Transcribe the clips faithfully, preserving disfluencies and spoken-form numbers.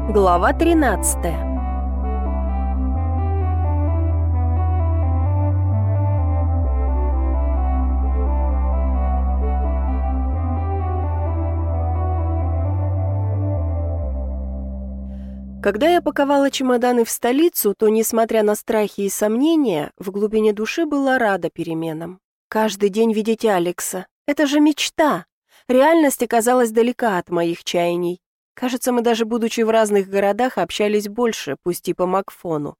Глава тринадцатая. Когда я паковала чемоданы в столицу, то, несмотря на страхи и сомнения, в глубине души была рада переменам. Каждый день видеть Алекса — это же мечта. Реальность оказалась далека от моих чаяний. Кажется, мы даже будучи в разных городах общались больше, пусть и по Макфону.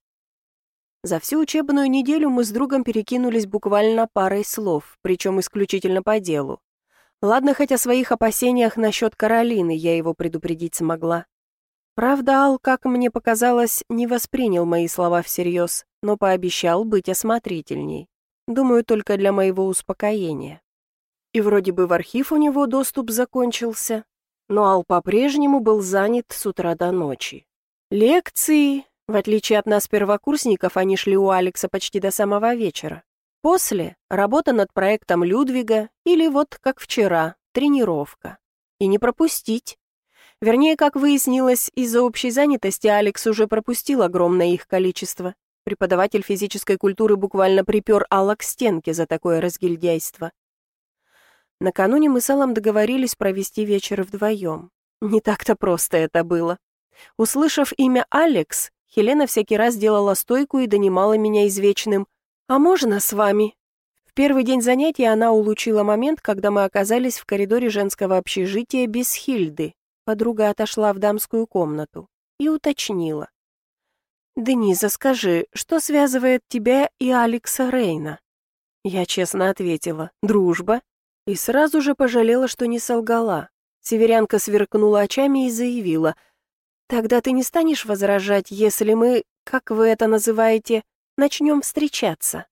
За всю учебную неделю мы с другом перекинулись буквально парой слов, причем исключительно по делу. Ладно, хоть о своих опасениях насчет Каролины я его предупредить смогла. Правда, Ал, как мне показалось, не воспринял мои слова всерьез, но пообещал быть осмотрительней. Думаю, только для моего успокоения. И вроде бы в архив у него доступ закончился, но Ал по-прежнему был занят с утра до ночи. Лекции, в отличие от нас, первокурсников, они шли у Алекса почти до самого вечера. После — работа над проектом Людвига или вот, как вчера, тренировка. И не пропустить. Вернее, как выяснилось, из-за общей занятости Алекс уже пропустил огромное их количество. Преподаватель физической культуры буквально припер Алла к стенке за такое разгильдяйство. Накануне мы с Аллом договорились провести вечер вдвоем. Не так-то просто это было. Услышав имя Алекс, Хелена всякий раз делала стойку и донимала меня извечным «А можно с вами?». В первый день занятия она улучила момент, когда мы оказались в коридоре женского общежития без Хильды. Подруга отошла в дамскую комнату и уточнила. «Дениза, скажи, что связывает тебя и Алекса Рейна?» Я честно ответила «Дружба». И сразу же пожалела, что не солгала. Северянка сверкнула очами и заявила: «Тогда ты не станешь возражать, если мы, как вы это называете, начнем встречаться?»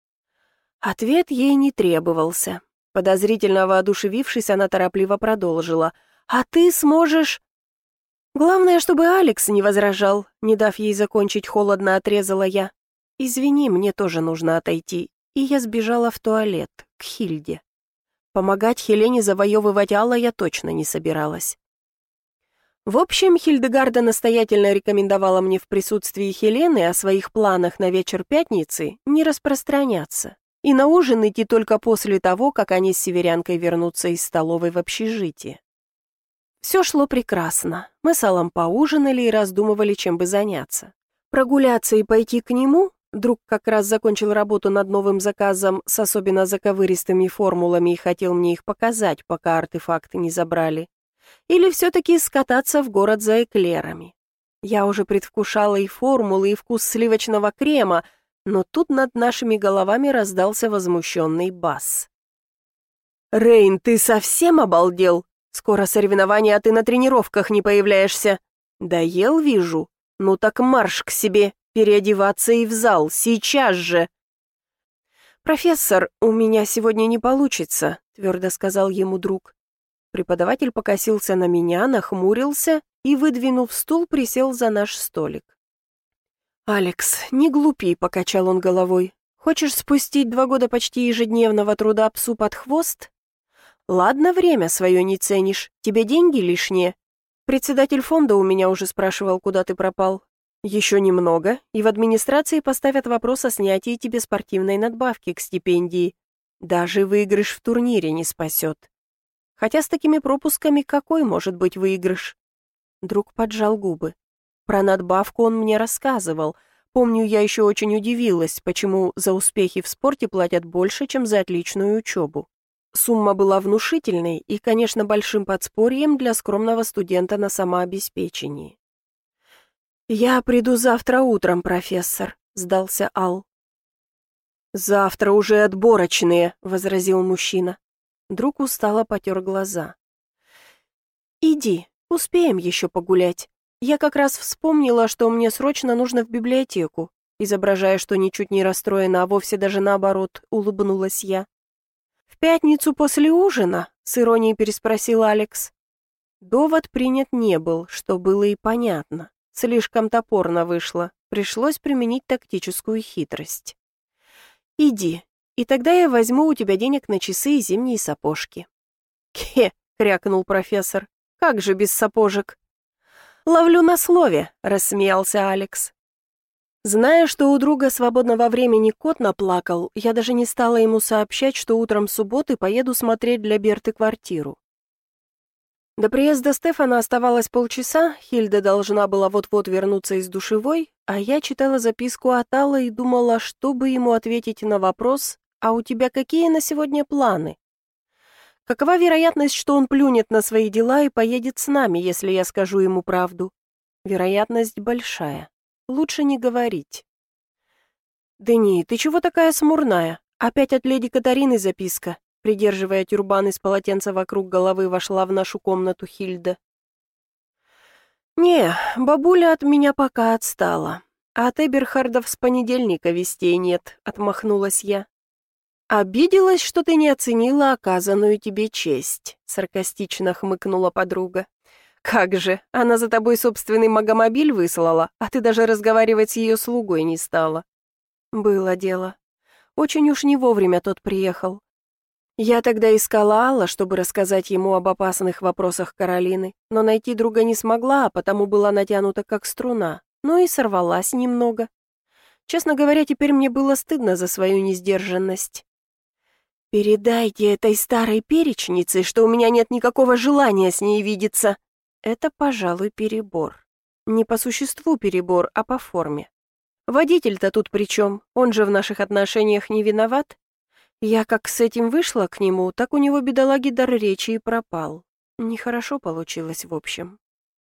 Ответ ей не требовался. Подозрительно воодушевившись, она торопливо продолжила: «А ты сможешь...» «Главное, чтобы Алекс не возражал», не дав ей закончить, холодно отрезала я. «Извини, мне тоже нужно отойти». И я сбежала в туалет, к Хильде. Помогать Хелене завоевывать Алла я точно не собиралась. В общем, Хильдегарда настоятельно рекомендовала мне в присутствии Хелены о своих планах на вечер пятницы не распространяться и на ужин идти только после того, как они с северянкой вернутся из столовой в общежитие. Все шло прекрасно. Мы с Аллом поужинали и раздумывали, чем бы заняться. Прогуляться и пойти к нему. Друг как раз закончил работу над новым заказом с особенно заковыристыми формулами и хотел мне их показать, пока артефакты не забрали. Или все-таки скататься в город за эклерами. Я уже предвкушала и формулы, и вкус сливочного крема, но тут над нашими головами раздался возмущенный бас. «Рейн, ты совсем обалдел? Скоро соревнования, а ты на тренировках не появляешься. Доел, вижу. Ну так марш к себе. Переодеваться и в зал, сейчас же!» «Профессор, у меня сегодня не получится», — твердо сказал ему друг. Преподаватель покосился на меня, нахмурился и, выдвинув стул, присел за наш столик. «Алекс, не глупи», — покачал он головой. «Хочешь спустить два года почти ежедневного труда псу под хвост? Ладно, время свое не ценишь, тебе деньги лишние. Председатель фонда у меня уже спрашивал, куда ты пропал. Еще немного, и в администрации поставят вопрос о снятии тебе спортивной надбавки к стипендии. Даже выигрыш в турнире не спасет. Хотя с такими пропусками какой может быть выигрыш?» Друг поджал губы. Про надбавку он мне рассказывал. Помню, я еще очень удивилась, почему за успехи в спорте платят больше, чем за отличную учебу. Сумма была внушительной и, конечно, большим подспорьем для скромного студента на самообеспечении. «Я приду завтра утром, профессор», — сдался Ал. «Завтра уже отборочные», — возразил мужчина. Друг устало потер глаза. «Иди, успеем еще погулять. Я как раз вспомнила, что мне срочно нужно в библиотеку», изображая, что ничуть не расстроена, а вовсе даже наоборот, улыбнулась я. «В пятницу после ужина?» — с иронией переспросил Алекс. Довод принят не был, что было и понятно. Слишком топорно вышло, пришлось применить тактическую хитрость. «Иди, и тогда я возьму у тебя денег на часы и зимние сапожки». «Кхе!» — крякнул профессор. «Как же без сапожек?» «Ловлю на слове», — рассмеялся Алекс. Зная, что у друга свободного времени кот наплакал, я даже не стала ему сообщать, что утром субботы поеду смотреть для Берты квартиру. До приезда Стефана оставалось полчаса, Хильда должна была вот-вот вернуться из душевой, а я читала записку от Аллы и думала, чтобы ему ответить на вопрос: «А у тебя какие на сегодня планы?» Какова вероятность, что он плюнет на свои дела и поедет с нами, если я скажу ему правду? Вероятность большая. Лучше не говорить. «Дени, ты чего такая смурная? Опять от леди Катарины записка?» Придерживая тюрбан из полотенца вокруг головы, вошла в нашу комнату Хильда. «Не, бабуля от меня пока отстала. А от Эберхардов с понедельника вестей нет», — отмахнулась я. «Обиделась, что ты не оценила оказанную тебе честь», — саркастично хмыкнула подруга. «Как же, она за тобой собственный магомобиль выслала, а ты даже разговаривать с ее слугой не стала». «Было дело. Очень уж не вовремя тот приехал. Я тогда искала Алла, чтобы рассказать ему об опасных вопросах Каролины, но найти друга не смогла, а потому была натянута как струна, ну и сорвалась немного. Честно говоря, теперь мне было стыдно за свою несдержанность. «Передайте этой старой перечнице, что у меня нет никакого желания с ней видеться». Это, пожалуй, перебор. Не по существу перебор, а по форме. Водитель-то тут при чем? Он же в наших отношениях не виноват. Я как с этим вышла к нему, так у него, бедолаги, дар речи и пропал. Нехорошо получилось, в общем.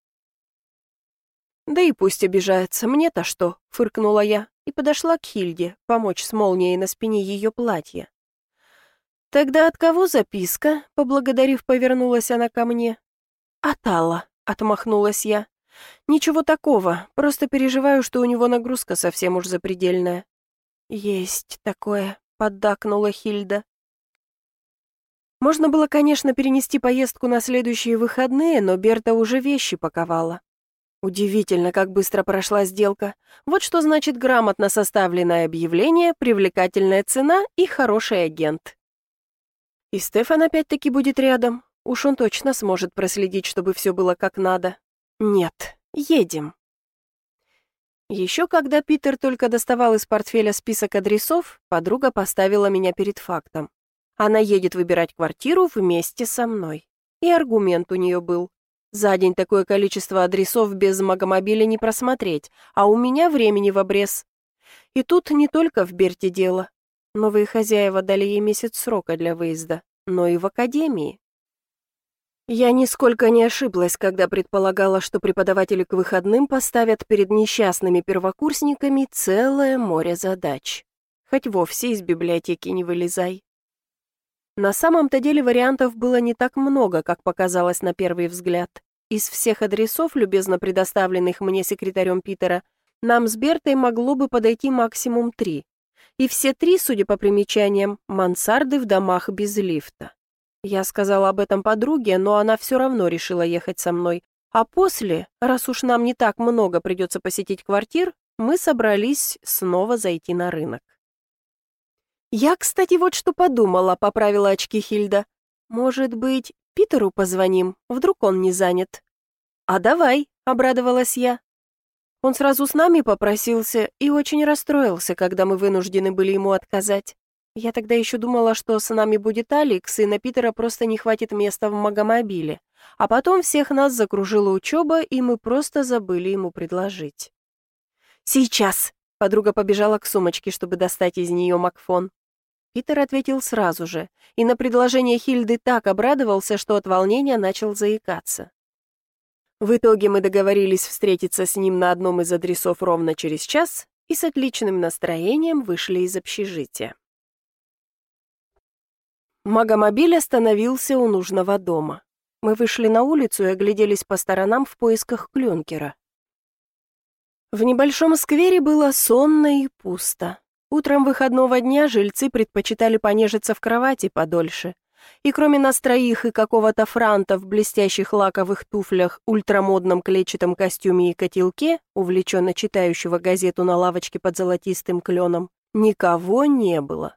«Да и пусть обижается, мне-то что?» — фыркнула я и подошла к Хильде, помочь с молнией на спине ее платья. «Тогда от кого записка?» — поблагодарив, повернулась она ко мне. «От Алла», — отмахнулась я. «Ничего такого, просто переживаю, что у него нагрузка совсем уж запредельная». «Есть такое», — поддакнула Хильда. Можно было, конечно, перенести поездку на следующие выходные, но Берта уже вещи паковала. Удивительно, как быстро прошла сделка. Вот что значит грамотно составленное объявление, привлекательная цена и хороший агент. И Стефан опять-таки будет рядом. Уж он точно сможет проследить, чтобы все было как надо. Нет, едем. Еще когда Питер только доставал из портфеля список адресов, подруга поставила меня перед фактом. Она едет выбирать квартиру вместе со мной. И аргумент у нее был. За день такое количество адресов без магомобиля не просмотреть, а у меня времени в обрез. И тут не только в Берте дело. Новые хозяева дали ей месяц срока для выезда, но и в академии. Я нисколько не ошиблась, когда предполагала, что преподаватели к выходным поставят перед несчастными первокурсниками целое море задач. Хоть вовсе из библиотеки не вылезай. На самом-то деле вариантов было не так много, как показалось на первый взгляд. Из всех адресов, любезно предоставленных мне секретарем Питера, нам с Бертой могло бы подойти максимум три. И все три, судя по примечаниям, мансарды в домах без лифта. Я сказала об этом подруге, но она все равно решила ехать со мной. А после, раз уж нам не так много придется посетить квартир, мы собрались снова зайти на рынок. «Я, кстати, вот что подумала», — поправила очки Хильда. «Может быть, Питеру позвоним? Вдруг он не занят?» «А давай», — обрадовалась я. Он сразу с нами попросился и очень расстроился, когда мы вынуждены были ему отказать. Я тогда еще думала, что с нами будет Алекс, и на Питера просто не хватит места в магомобиле. А потом всех нас закружила учеба, и мы просто забыли ему предложить. «Сейчас!» — подруга побежала к сумочке, чтобы достать из нее Макфон. Питер ответил сразу же, и на предложение Хильды так обрадовался, что от волнения начал заикаться. В итоге мы договорились встретиться с ним на одном из адресов ровно через час и с отличным настроением вышли из общежития. Магомобиль остановился у нужного дома. Мы вышли на улицу и огляделись по сторонам в поисках клюнкера. В небольшом сквере было сонно и пусто. Утром выходного дня жильцы предпочитали понежиться в кровати подольше. И кроме нас троих и какого-то франта в блестящих лаковых туфлях, ультрамодном клетчатом костюме и котелке, увлеченно читающего газету на лавочке под золотистым кленом, никого не было.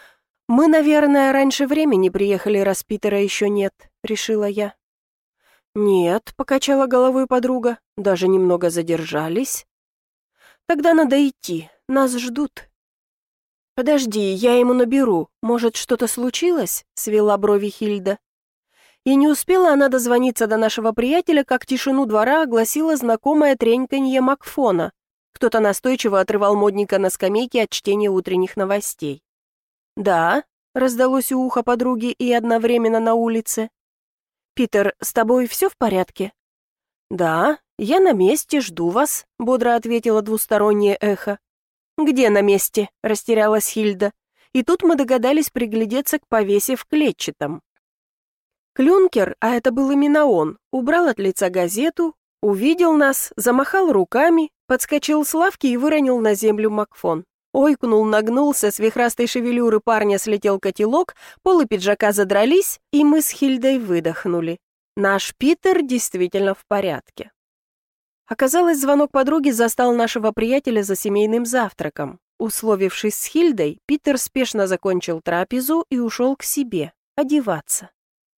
«Мы, наверное, раньше времени приехали, раз Питера еще нет», — решила я. «Нет», — покачала головой подруга, — «даже немного задержались». «Тогда надо идти, нас ждут». «Подожди, я ему наберу, может, что-то случилось?» — свела брови Хильда. И не успела она дозвониться до нашего приятеля, как тишину двора огласила знакомое треньканье Макфона. Кто-то настойчиво отрывал модника на скамейке от чтения утренних новостей. «Да», — раздалось у уха подруги и одновременно на улице. «Питер, с тобой все в порядке?» «Да, я на месте, жду вас», — бодро ответило двустороннее эхо. «Где на месте?» — растерялась Хильда. И тут мы догадались приглядеться к повесе в клетчатом. Клюнкер, а это был именно он, убрал от лица газету, увидел нас, замахал руками, подскочил с лавки и выронил на землю Макфон. Ойкнул, нагнулся, с вихрастой шевелюры парня слетел котелок, полы пиджака задрались, и мы с Хильдой выдохнули. Наш Питер действительно в порядке. Оказалось, звонок подруги застал нашего приятеля за семейным завтраком. Условившись с Хильдой, Питер спешно закончил трапезу и ушел к себе, одеваться.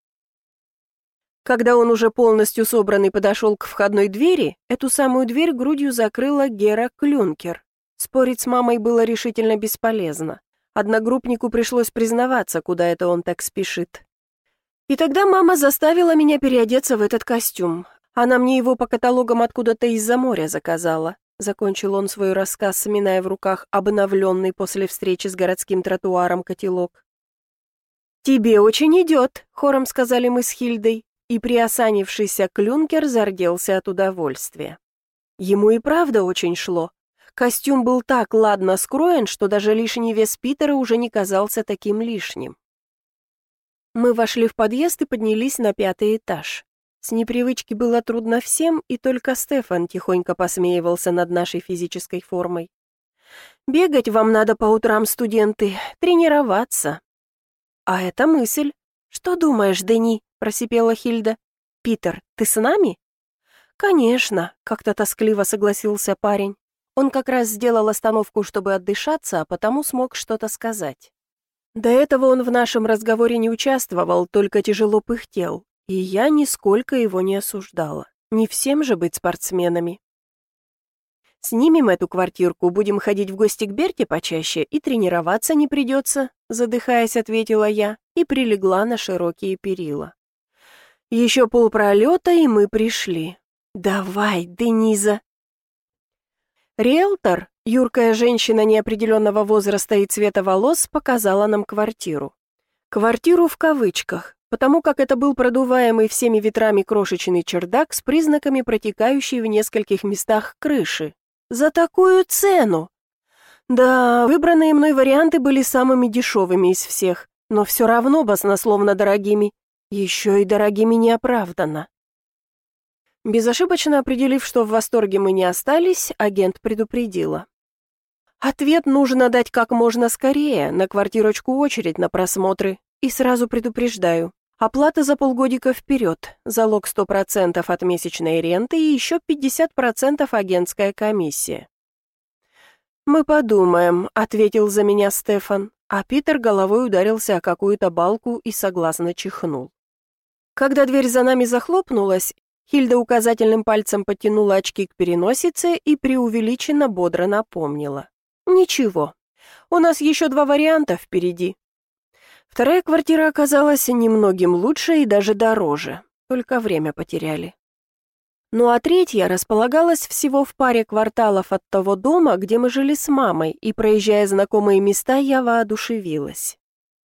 Когда он уже полностью собранный подошел к входной двери, эту самую дверь грудью закрыла Гера Клюнкер. Спорить с мамой было решительно бесполезно. Одногруппнику пришлось признаваться, куда это он так спешит. И тогда мама заставила меня переодеться в этот костюм. Она мне его по каталогам откуда-то из-за моря заказала. Закончил он свой рассказ, сминая в руках обновленный после встречи с городским тротуаром котелок. «Тебе очень идет», — хором сказали мы с Хильдой. И приосанившийся Клюнкер зарделся от удовольствия. Ему и правда очень шло. Костюм был так ладно скроен, что даже лишний вес Питера уже не казался таким лишним. Мы вошли в подъезд и поднялись на пятый этаж. С непривычки было трудно всем, и только Стефан тихонько посмеивался над нашей физической формой. «Бегать вам надо по утрам, студенты, тренироваться». «А это мысль. Что думаешь, Дени?» — просипела Хильда. «Питер, ты с нами?» «Конечно», — как-то тоскливо согласился парень. Он как раз сделал остановку, чтобы отдышаться, а потому смог что-то сказать. До этого он в нашем разговоре не участвовал, только тяжело пыхтел, и я нисколько его не осуждала. Не всем же быть спортсменами. «Снимем эту квартирку, будем ходить в гости к Берте почаще, и тренироваться не придется», — задыхаясь, ответила я и прилегла на широкие перила. Еще полпролета, и мы пришли. «Давай, Дениза!» Риэлтор, юркая женщина неопределенного возраста и цвета волос, показала нам квартиру. Квартиру в кавычках, потому как это был продуваемый всеми ветрами крошечный чердак с признаками протекающей в нескольких местах крыши. За такую цену! Да, выбранные мной варианты были самыми дешевыми из всех, но все равно баснословно дорогими. Еще и дорогими неоправданно. Безошибочно определив, что в восторге мы не остались, агент предупредила. Ответ нужно дать как можно скорее, на квартирочку очередь на просмотры. И сразу предупреждаю. Оплата за полгодика вперед, залог сто процентов от месячной ренты и еще пятьдесят процентов агентская комиссия. «Мы подумаем», — ответил за меня Стефан, а Питер головой ударился о какую-то балку и согласно чихнул. Когда дверь за нами захлопнулась, Хильда указательным пальцем подтянула очки к переносице и преувеличенно бодро напомнила. «Ничего, у нас еще два варианта впереди». Вторая квартира оказалась немногим лучше и даже дороже, только время потеряли. Ну а третья располагалась всего в паре кварталов от того дома, где мы жили с мамой, и, проезжая знакомые места, я воодушевилась.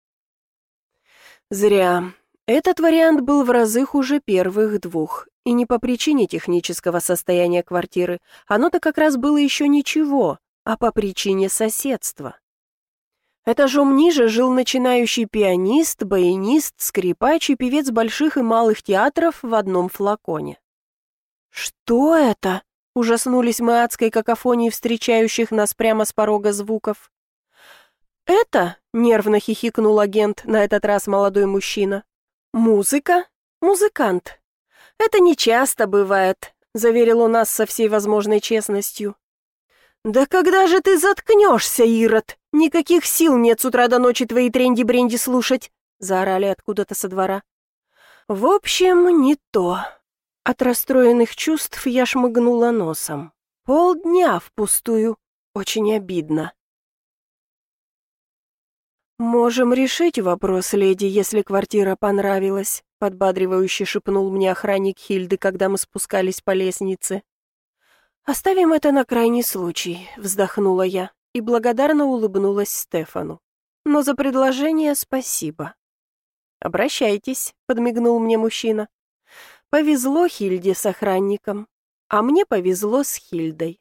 Зря. Этот вариант был в разы хуже первых двух, и не по причине технического состояния квартиры, оно-то как раз было еще ничего, а по причине соседства. Этажом ниже жил начинающий пианист, баянист, скрипач и певец больших и малых театров в одном флаконе. «Что это?» — ужаснулись мы адской какофонией встречающих нас прямо с порога звуков. «Это?» — нервно хихикнул агент, на этот раз молодой мужчина. «Музыка? Музыкант. Это нечасто бывает», — заверил он нас со всей возможной честностью. «Да когда же ты заткнешься, Ирод? Никаких сил нет с утра до ночи твои тренди-бренди слушать», — заорали откуда-то со двора. «В общем, не то. От расстроенных чувств я шмыгнула носом. Полдня впустую. Очень обидно. «Можем решить вопрос, леди, если квартира понравилась», подбадривающе шепнул мне охранник Хильды, когда мы спускались по лестнице. «Оставим это на крайний случай», — вздохнула я и благодарно улыбнулась Стефану. «Но за предложение спасибо». «Обращайтесь», — подмигнул мне мужчина. «Повезло Хильде с охранником, а мне повезло с Хильдой».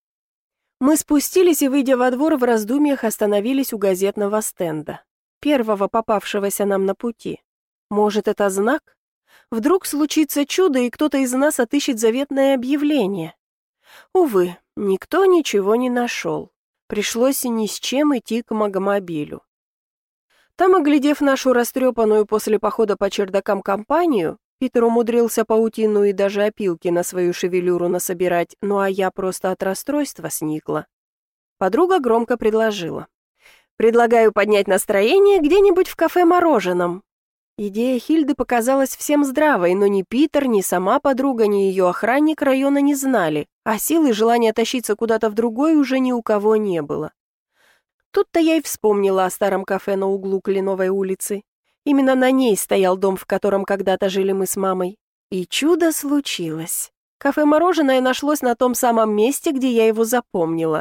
Мы спустились и, выйдя во двор, в раздумьях остановились у газетного стенда, первого попавшегося нам на пути. Может, это знак? Вдруг случится чудо, и кто-то из нас отыщет заветное объявление. Увы, никто ничего не нашел. Пришлось ни с чем идти к Магомобилю. Там, оглядев нашу растрепанную после похода по чердакам компанию, Питер умудрился паутину и даже опилки на свою шевелюру насобирать, ну а я просто от расстройства сникла. Подруга громко предложила. «Предлагаю поднять настроение где-нибудь в кафе-мороженом». Идея Хильды показалась всем здравой, но ни Питер, ни сама подруга, ни ее охранник района не знали, а силы и желания тащиться куда-то в другой уже ни у кого не было. Тут-то я и вспомнила о старом кафе на углу Кленовой улицы. Именно на ней стоял дом, в котором когда-то жили мы с мамой. И чудо случилось. Кафе-мороженое нашлось на том самом месте, где я его запомнила.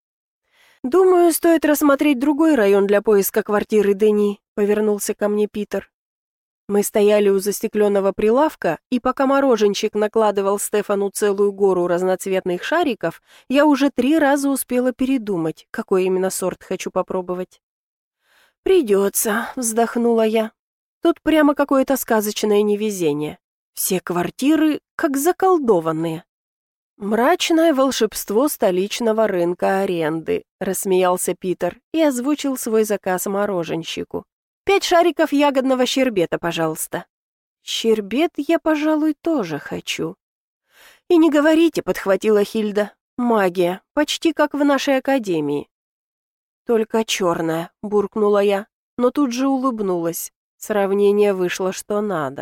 «Думаю, стоит рассмотреть другой район для поиска квартиры Дени», — повернулся ко мне Питер. Мы стояли у застекленного прилавка, и пока мороженщик накладывал Стефану целую гору разноцветных шариков, я уже три раза успела передумать, какой именно сорт хочу попробовать. «Придется», — вздохнула я. «Тут прямо какое-то сказочное невезение. Все квартиры как заколдованные». «Мрачное волшебство столичного рынка аренды», — рассмеялся Питер и озвучил свой заказ мороженщику. «Пять шариков ягодного щербета, пожалуйста». «Щербет я, пожалуй, тоже хочу». «И не говорите», — подхватила Хильда. «Магия, почти как в нашей академии». «Только черная», — буркнула я, но тут же улыбнулась. Сравнение вышло что надо.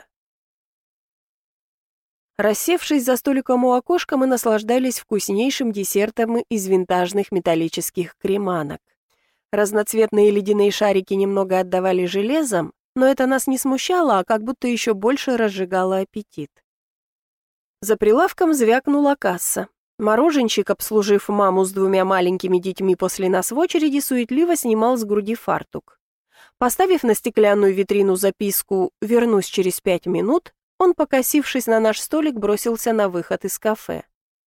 Рассевшись за столиком у окошка, мы наслаждались вкуснейшим десертом из винтажных металлических креманок. Разноцветные ледяные шарики немного отдавали железом, но это нас не смущало, а как будто еще больше разжигало аппетит. За прилавком звякнула касса. Мороженщик, обслужив маму с двумя маленькими детьми после нас в очереди, суетливо снимал с груди фартук. Поставив на стеклянную витрину записку «Вернусь через пять минут», он, покосившись на наш столик, бросился на выход из кафе.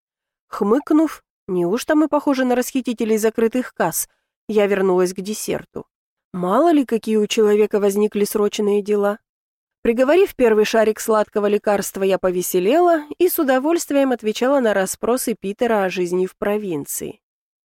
Хмыкнув, неужто мы похожи на расхитителей закрытых касс, я вернулась к десерту. Мало ли, какие у человека возникли срочные дела. Приговорив первый шарик сладкого лекарства, я повеселела и с удовольствием отвечала на расспросы Питера о жизни в провинции.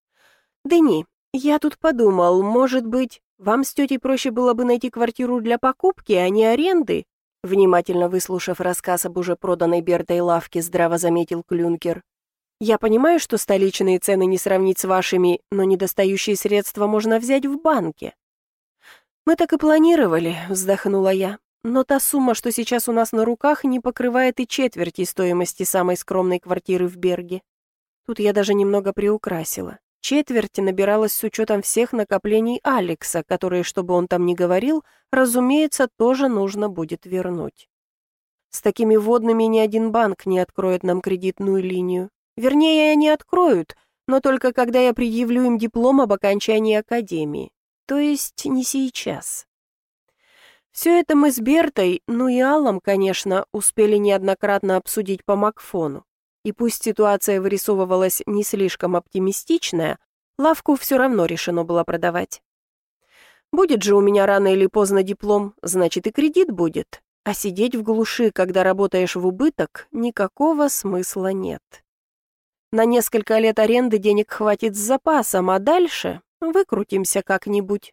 «Дени, я тут подумал, может быть, вам с тетей проще было бы найти квартиру для покупки, а не аренды?» Внимательно выслушав рассказ об уже проданной Бертой лавке, здраво заметил Клюнкер. «Я понимаю, что столичные цены не сравнить с вашими, но недостающие средства можно взять в банке». «Мы так и планировали», — вздохнула я. «Но та сумма, что сейчас у нас на руках, не покрывает и четверти стоимости самой скромной квартиры в Берге». Тут я даже немного приукрасила. Четверть набиралась с учетом всех накоплений Алекса, которые, чтобы он там ни говорил, разумеется, тоже нужно будет вернуть. С такими водными ни один банк не откроет нам кредитную линию. Вернее, они откроют, но только когда я предъявлю им диплом об окончании академии. То есть не сейчас. Все это мы с Бертой, ну и Аллом, конечно, успели неоднократно обсудить по Макфону. И пусть ситуация вырисовывалась не слишком оптимистичная, лавку все равно решено было продавать. Будет же у меня рано или поздно диплом, значит и кредит будет. А сидеть в глуши, когда работаешь в убыток, никакого смысла нет. На несколько лет аренды денег хватит с запасом, а дальше выкрутимся как-нибудь.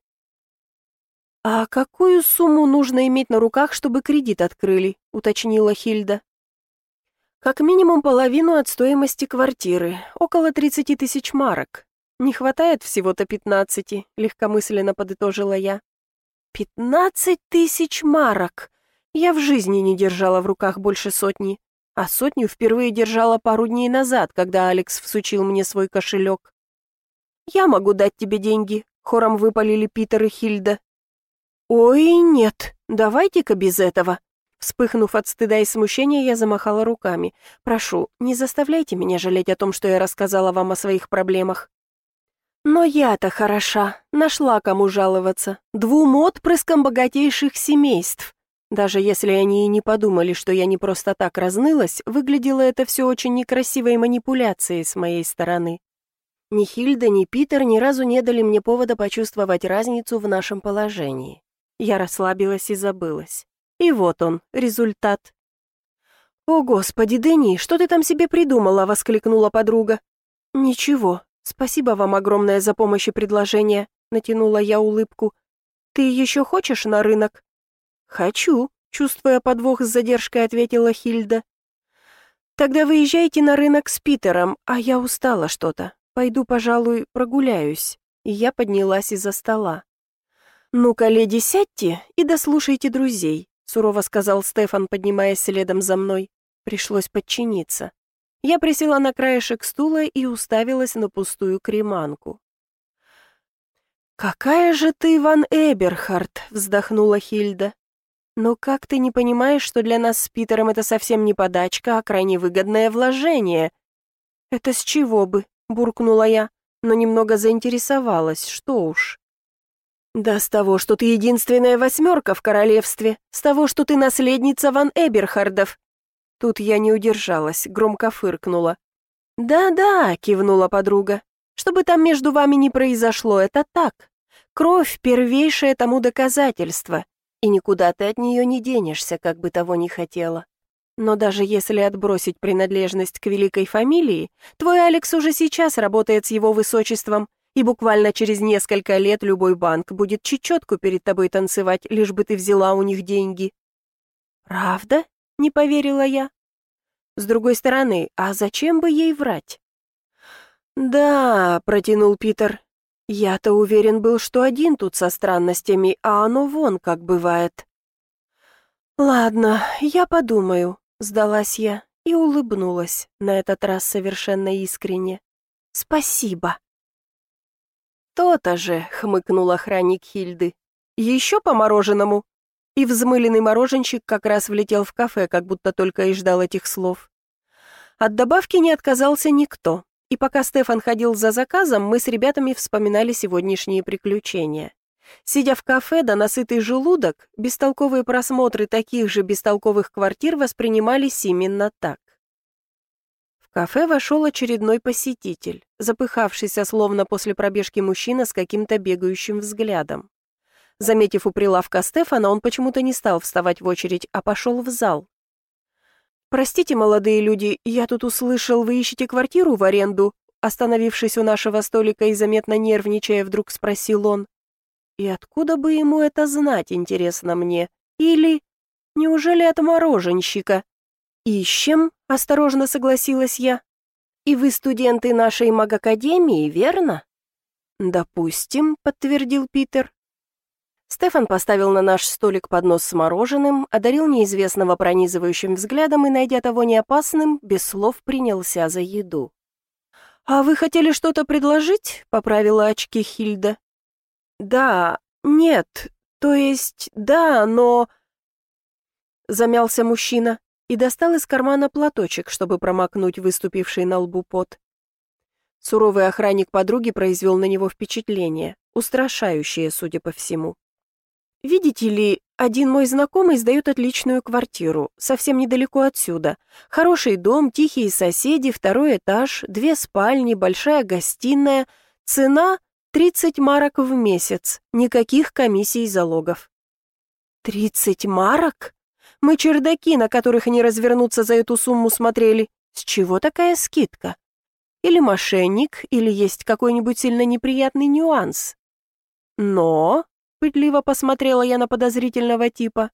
«А какую сумму нужно иметь на руках, чтобы кредит открыли?» — уточнила Хильда. «Как минимум половину от стоимости квартиры, около тридцати тысяч марок. Не хватает всего-то пятнадцати», — легкомысленно подытожила я. «Пятнадцать тысяч марок! Я в жизни не держала в руках больше сотни. а сотню впервые держала пару дней назад, когда Алекс всучил мне свой кошелек. «Я могу дать тебе деньги», — хором выпалили Питер и Хильда. «Ой, нет, давайте-ка без этого». Вспыхнув от стыда и смущения, я замахала руками. «Прошу, не заставляйте меня жалеть о том, что я рассказала вам о своих проблемах». Но я-то хороша, нашла кому жаловаться. Двум отпрыскам богатейших семейств. Даже если они и не подумали, что я не просто так разнылась, выглядело это все очень некрасивой манипуляцией с моей стороны. Ни Хильда, ни Питер ни разу не дали мне повода почувствовать разницу в нашем положении. Я расслабилась и забылась. И вот он, результат. «О, Господи, Дэнни, что ты там себе придумала?» — воскликнула подруга. «Ничего, спасибо вам огромное за помощь и предложение», — натянула я улыбку. «Ты еще хочешь на рынок?» «Хочу», — чувствуя подвох с задержкой, ответила Хильда. «Тогда выезжайте на рынок с Питером, а я устала что-то. Пойду, пожалуй, прогуляюсь». И я поднялась из-за стола. «Ну-ка, леди, сядьте и дослушайте друзей», — сурово сказал Стефан, поднимаясь следом за мной. Пришлось подчиниться. Я присела на краешек стула и уставилась на пустую креманку. «Какая же ты, Ван Эберхард!» — вздохнула Хильда. «Но как ты не понимаешь, что для нас с Питером это совсем не подачка, а крайне выгодное вложение?» «Это с чего бы?» — буркнула я, но немного заинтересовалась, что уж. «Да с того, что ты единственная восьмерка в королевстве, с того, что ты наследница Ван Эберхардов». Тут я не удержалась, громко фыркнула. «Да-да», — кивнула подруга, — «что бы там между вами ни произошло, это так. Кровь — первейшее тому доказательство, и никуда ты от нее не денешься, как бы того ни хотела. Но даже если отбросить принадлежность к великой фамилии, твой Алекс уже сейчас работает с его высочеством, и буквально через несколько лет любой банк будет чечетку перед тобой танцевать, лишь бы ты взяла у них деньги». «Правда?» — не поверила я. С другой стороны, а зачем бы ей врать? «Да», — протянул Питер, — «я-то уверен был, что один тут со странностями, а оно вон как бывает». «Ладно, я подумаю», — сдалась я и улыбнулась, на этот раз совершенно искренне. «Спасибо». «То-то же», — хмыкнул охранник Хильды. «Еще по мороженому?» И взмыленный мороженщик как раз влетел в кафе, как будто только и ждал этих слов. От добавки не отказался никто, и пока Стефан ходил за заказом, мы с ребятами вспоминали сегодняшние приключения. Сидя в кафе, да насытый желудок, бестолковые просмотры таких же бестолковых квартир воспринимались именно так. В кафе вошел очередной посетитель, запыхавшийся словно после пробежки мужчина с каким-то бегающим взглядом. Заметив у прилавка Стефана, он почему-то не стал вставать в очередь, а пошел в зал. «Простите, молодые люди, я тут услышал, вы ищете квартиру в аренду?» Остановившись у нашего столика и заметно нервничая, вдруг спросил он. И откуда бы ему это знать, интересно мне? Или... неужели от мороженщика? «Ищем», — осторожно согласилась я. «И вы студенты нашей магакадемии, верно?» «Допустим», — подтвердил Питер. Стефан поставил на наш столик поднос с мороженым, одарил неизвестного пронизывающим взглядом и, найдя того неопасным, без слов принялся за еду. «А вы хотели что-то предложить?» — поправила очки Хильда. «Да, нет, то есть, да, но...» Замялся мужчина и достал из кармана платочек, чтобы промокнуть выступивший на лбу пот. Суровый охранник подруги произвел на него впечатление, устрашающее, судя по всему. «Видите ли, один мой знакомый сдает отличную квартиру, совсем недалеко отсюда. Хороший дом, тихие соседи, второй этаж, две спальни, большая гостиная. Цена — тридцать марок в месяц, никаких комиссий и залогов». «Тридцать марок? Мы чердаки, на которых не развернуться за эту сумму, смотрели. С чего такая скидка? Или мошенник, или есть какой-нибудь сильно неприятный нюанс? Но...» Пытливо посмотрела я на подозрительного типа.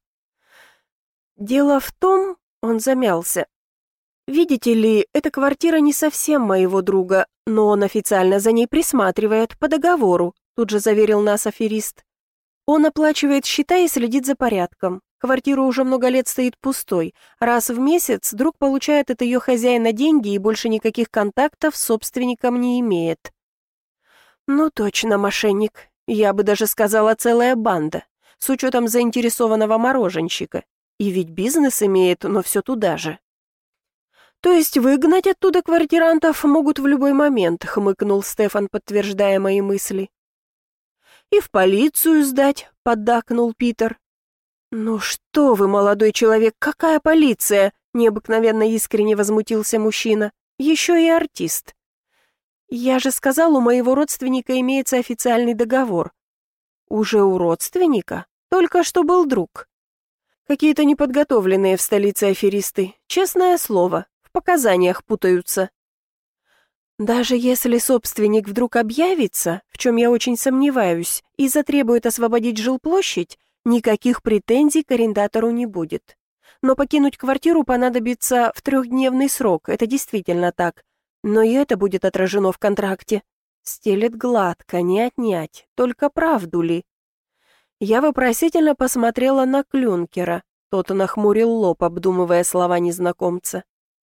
«Дело в том...» — он замялся. «Видите ли, эта квартира не совсем моего друга, но он официально за ней присматривает по договору», — тут же заверил нас аферист. «Он оплачивает счета и следит за порядком. Квартира уже много лет стоит пустой. Раз в месяц друг получает от ее хозяина деньги и больше никаких контактов с собственником не имеет. Ну точно, мошенник. Я бы даже сказала, целая банда. С учетом заинтересованного мороженщика. И ведь бизнес имеет, но все туда же. То есть выгнать оттуда квартирантов могут в любой момент, хмыкнул Стефан, подтверждая мои мысли. И в полицию сдать, поддакнул Питер. «Ну что вы, молодой человек, какая полиция?» — необыкновенно искренне возмутился мужчина. «Еще и артист». «Я же сказал, у моего родственника имеется официальный договор». «Уже у родственника? Только что был друг». «Какие-то неподготовленные в столице аферисты, честное слово, в показаниях путаются». «Даже если собственник вдруг объявится, в чем я очень сомневаюсь, и затребует освободить жилплощадь, никаких претензий к арендатору не будет. Но покинуть квартиру понадобится в трехдневный срок, это действительно так. Но и это будет отражено в контракте. Стелет гладко, не отнять, только правду ли?» Я вопросительно посмотрела на Клюнкера. Тот нахмурил лоб, обдумывая слова незнакомца.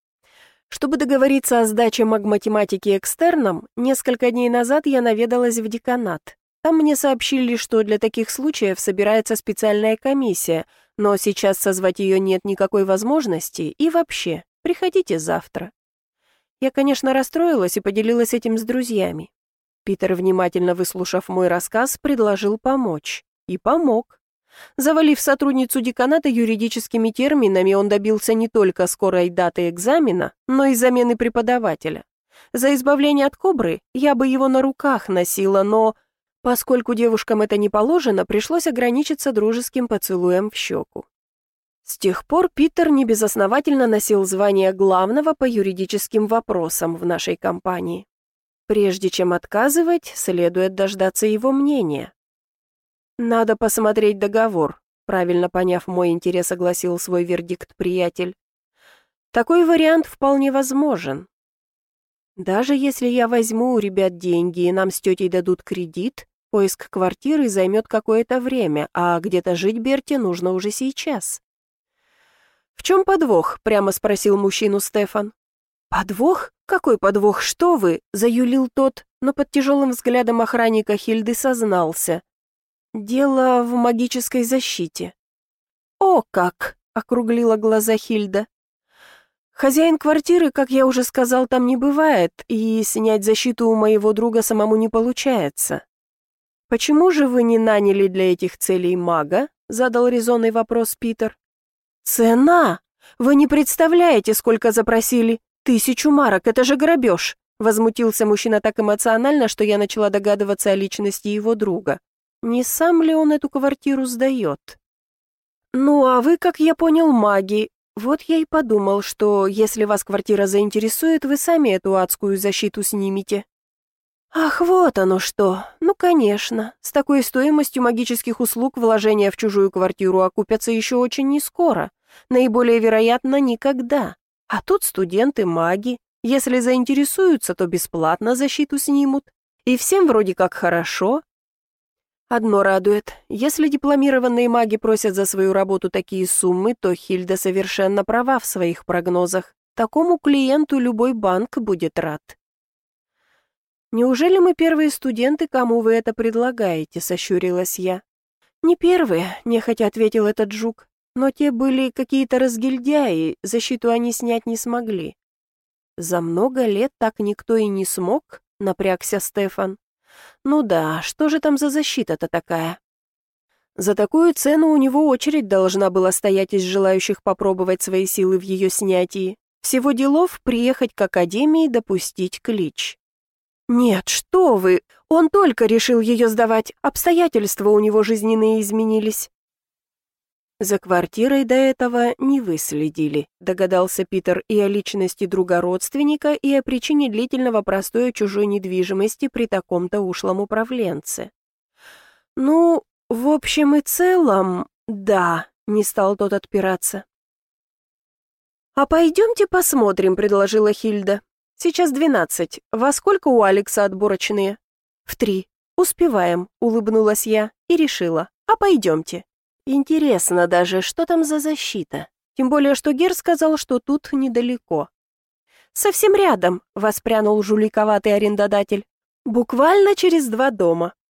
Чтобы договориться о сдаче магматематики экстерном, несколько дней назад я наведалась в деканат. Там мне сообщили, что для таких случаев собирается специальная комиссия, но сейчас созвать ее нет никакой возможности, и вообще, приходите завтра. Я, конечно, расстроилась и поделилась этим с друзьями. Питер, внимательно выслушав мой рассказ, предложил помочь. И помог. Завалив сотрудницу деканата юридическими терминами, он добился не только скорой даты экзамена, но и замены преподавателя. За избавление от кобры я бы его на руках носила, но... Поскольку девушкам это не положено, пришлось ограничиться дружеским поцелуем в щеку. С тех пор Питер небезосновательно носил звание главного по юридическим вопросам в нашей компании. Прежде чем отказывать, следует дождаться его мнения. «Надо посмотреть договор», — правильно поняв мой интерес, огласил свой вердикт приятель. «Такой вариант вполне возможен. Даже если я возьму у ребят деньги и нам с тетей дадут кредит, поиск квартиры займет какое-то время, а где-то жить Берте нужно уже сейчас». «В чем подвох?» — прямо спросил мужчину Стефан. «Подвох? Какой подвох? Что вы?» — заюлил тот, но под тяжелым взглядом охранника Хильды сознался. «Дело в магической защите». «О как!» — округлила глаза Хильда. «Хозяин квартиры, как я уже сказал, там не бывает, и снять защиту у моего друга самому не получается». «Почему же вы не наняли для этих целей мага?» — задал резонный вопрос Питер. «Цена! Вы не представляете, сколько запросили! Тысячу марок, это же грабеж!» — возмутился мужчина так эмоционально, что я начала догадываться о личности его друга. Не сам ли он эту квартиру сдает? «Ну, а вы, как я понял, маги. Вот я и подумал, что если вас квартира заинтересует, вы сами эту адскую защиту снимете». «Ах, вот оно что! Ну, конечно. С такой стоимостью магических услуг вложения в чужую квартиру окупятся еще очень нескоро. Наиболее вероятно, никогда. А тут студенты-маги. Если заинтересуются, то бесплатно защиту снимут. И всем вроде как хорошо». Одно радует. Если дипломированные маги просят за свою работу такие суммы, то Хильда совершенно права в своих прогнозах. Такому клиенту любой банк будет рад. «Неужели мы первые студенты, кому вы это предлагаете?» — сощурилась я. «Не первые», — нехотя ответил этот жук, «но те были какие-то разгильдяи, защиту они снять не смогли». «За много лет так никто и не смог?» — напрягся Стефан. «Ну да, что же там за защита-то такая?» За такую цену у него очередь должна была стоять из желающих попробовать свои силы в ее снятии. Всего делов приехать к академии и допустить клич. «Нет, что вы! Он только решил ее сдавать, обстоятельства у него жизненные изменились». «За квартирой до этого не вы следили», — догадался Питер и о личности друга-родственника, и о причине длительного простоя чужой недвижимости при таком-то ушлом управленце. «Ну, в общем и целом, да», — не стал тот отпираться. «А пойдемте посмотрим», — предложила Хильда. «Сейчас двенадцать. Во сколько у Алекса отборочные?» «В три. Успеваем», — улыбнулась я и решила. «А пойдемте». Интересно даже, что там за защита. Тем более, что Гер сказал, что тут недалеко. «Совсем рядом», — воспрянул жуликоватый арендодатель. «Буквально через два дома.